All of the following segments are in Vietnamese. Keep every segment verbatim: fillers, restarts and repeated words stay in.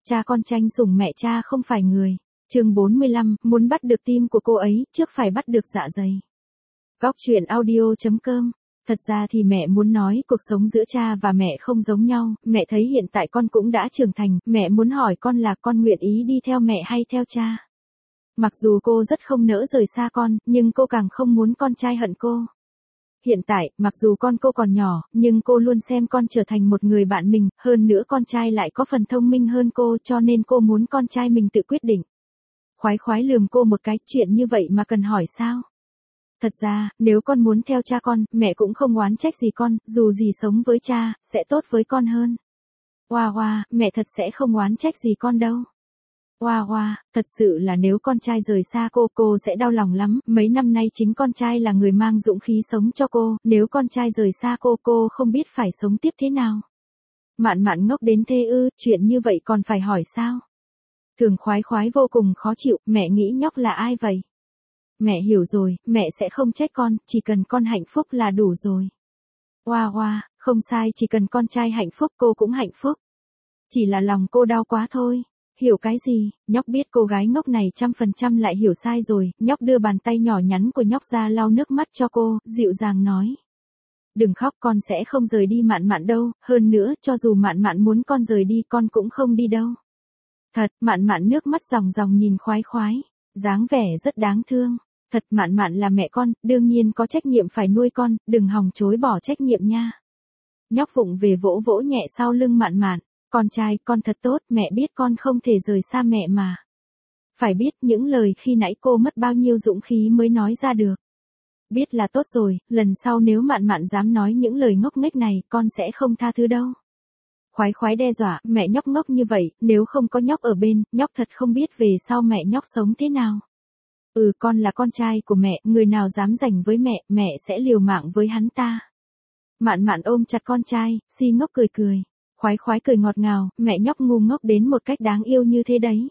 Cha con tranh sủng mẹ cha không phải người. Chương bốn mươi lăm, muốn bắt được tim của cô ấy, trước phải bắt được dạ dày. Góc truyện audio chấm com. Thật ra thì mẹ muốn nói cuộc sống giữa cha và mẹ không giống nhau, mẹ thấy hiện tại con cũng đã trưởng thành, mẹ muốn hỏi con là con nguyện ý đi theo mẹ hay theo cha. Mặc dù cô rất không nỡ rời xa con, nhưng cô càng không muốn con trai hận cô. Hiện tại, mặc dù con cô còn nhỏ, nhưng cô luôn xem con trở thành một người bạn mình, hơn nữa con trai lại có phần thông minh hơn cô cho nên cô muốn con trai mình tự quyết định. Khoái khoái lườm cô một cái, chuyện như vậy mà cần hỏi sao? Thật ra, nếu con muốn theo cha con, mẹ cũng không oán trách gì con, dù gì sống với cha, sẽ tốt với con hơn. Hoa hoa, mẹ thật sẽ không oán trách gì con đâu. Hoa hoa, thật sự là nếu con trai rời xa cô, cô sẽ đau lòng lắm, mấy năm nay chính con trai là người mang dũng khí sống cho cô, nếu con trai rời xa cô, cô không biết phải sống tiếp thế nào. Mạn Mạn ngốc đến thế ư, chuyện như vậy còn phải hỏi sao? Thường khoái khoái vô cùng khó chịu, mẹ nghĩ nhóc là ai vậy? Mẹ hiểu rồi, mẹ sẽ không trách con, chỉ cần con hạnh phúc là đủ rồi. Hoa hoa, không sai, chỉ cần con trai hạnh phúc cô cũng hạnh phúc. Chỉ là lòng cô đau quá thôi. Hiểu cái gì, nhóc biết cô gái ngốc này trăm phần trăm lại hiểu sai rồi, nhóc đưa bàn tay nhỏ nhắn của nhóc ra lau nước mắt cho cô, dịu dàng nói. Đừng khóc, con sẽ không rời đi Mạn Mạn đâu, hơn nữa, cho dù Mạn Mạn muốn con rời đi con cũng không đi đâu. Thật, Mạn Mạn nước mắt ròng ròng nhìn khoái khoái, dáng vẻ rất đáng thương. Thật, Mạn Mạn là mẹ con, đương nhiên có trách nhiệm phải nuôi con, đừng hòng chối bỏ trách nhiệm nha. Nhóc vụng về vỗ vỗ nhẹ sau lưng Mạn Mạn. Con trai, con thật tốt, mẹ biết con không thể rời xa mẹ mà. Phải biết những lời khi nãy cô mất bao nhiêu dũng khí mới nói ra được. Biết là tốt rồi, lần sau nếu Mạn Mạn dám nói những lời ngốc nghếch này, con sẽ không tha thứ đâu. Khoái khoái đe dọa, mẹ nhóc ngốc như vậy, nếu không có nhóc ở bên, nhóc thật không biết về sau mẹ nhóc sống thế nào. Ừ, con là con trai của mẹ, người nào dám giành với mẹ, mẹ sẽ liều mạng với hắn ta. Mạn Mạn ôm chặt con trai, si ngốc cười cười. Khoái khoái cười ngọt ngào, mẹ nhóc ngu ngốc đến một cách đáng yêu như thế đấy.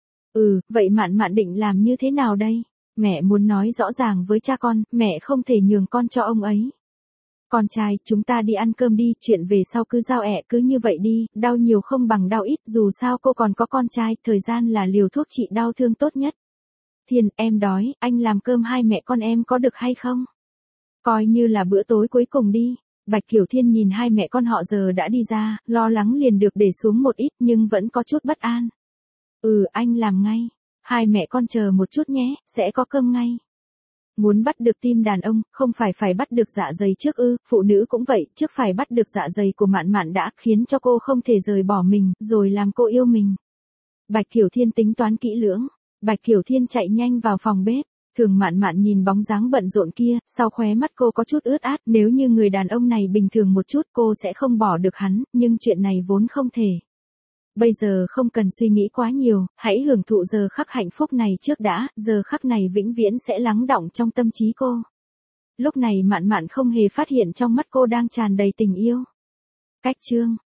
Ừ, vậy Mạn Mạn định làm như thế nào đây? Mẹ muốn nói rõ ràng với cha con, mẹ không thể nhường con cho ông ấy. Con trai, chúng ta đi ăn cơm đi, chuyện về sau cứ giao ẹ cứ như vậy đi, đau nhiều không bằng đau ít, dù sao cô còn có con trai, thời gian là liều thuốc trị đau thương tốt nhất. Thiên, em đói, anh làm cơm hai mẹ con em có được hay không? Coi như là bữa tối cuối cùng đi. Bạch Kiểu Thiên nhìn hai mẹ con họ giờ đã đi ra, lo lắng liền được để xuống một ít nhưng vẫn có chút bất an. Ừ, anh làm ngay. Hai mẹ con chờ một chút nhé, sẽ có cơm ngay. Muốn bắt được tim đàn ông, không phải phải bắt được dạ dày trước ư, phụ nữ cũng vậy, trước phải bắt được dạ dày của Mạn Mạn đã khiến cho cô không thể rời bỏ mình, rồi làm cô yêu mình. Bạch Kiểu Thiên tính toán kỹ lưỡng. Bạch Kiểu Thiên chạy nhanh vào phòng bếp. Thường Mạn Mạn nhìn bóng dáng bận rộn kia, sau khóe mắt cô có chút ướt át, nếu như người đàn ông này bình thường một chút cô sẽ không bỏ được hắn, nhưng chuyện này vốn không thể. Bây giờ không cần suy nghĩ quá nhiều, hãy hưởng thụ giờ khắc hạnh phúc này trước đã, giờ khắc này vĩnh viễn sẽ lắng đọng trong tâm trí cô. Lúc này Mạn Mạn không hề phát hiện trong mắt cô đang tràn đầy tình yêu. Cách chương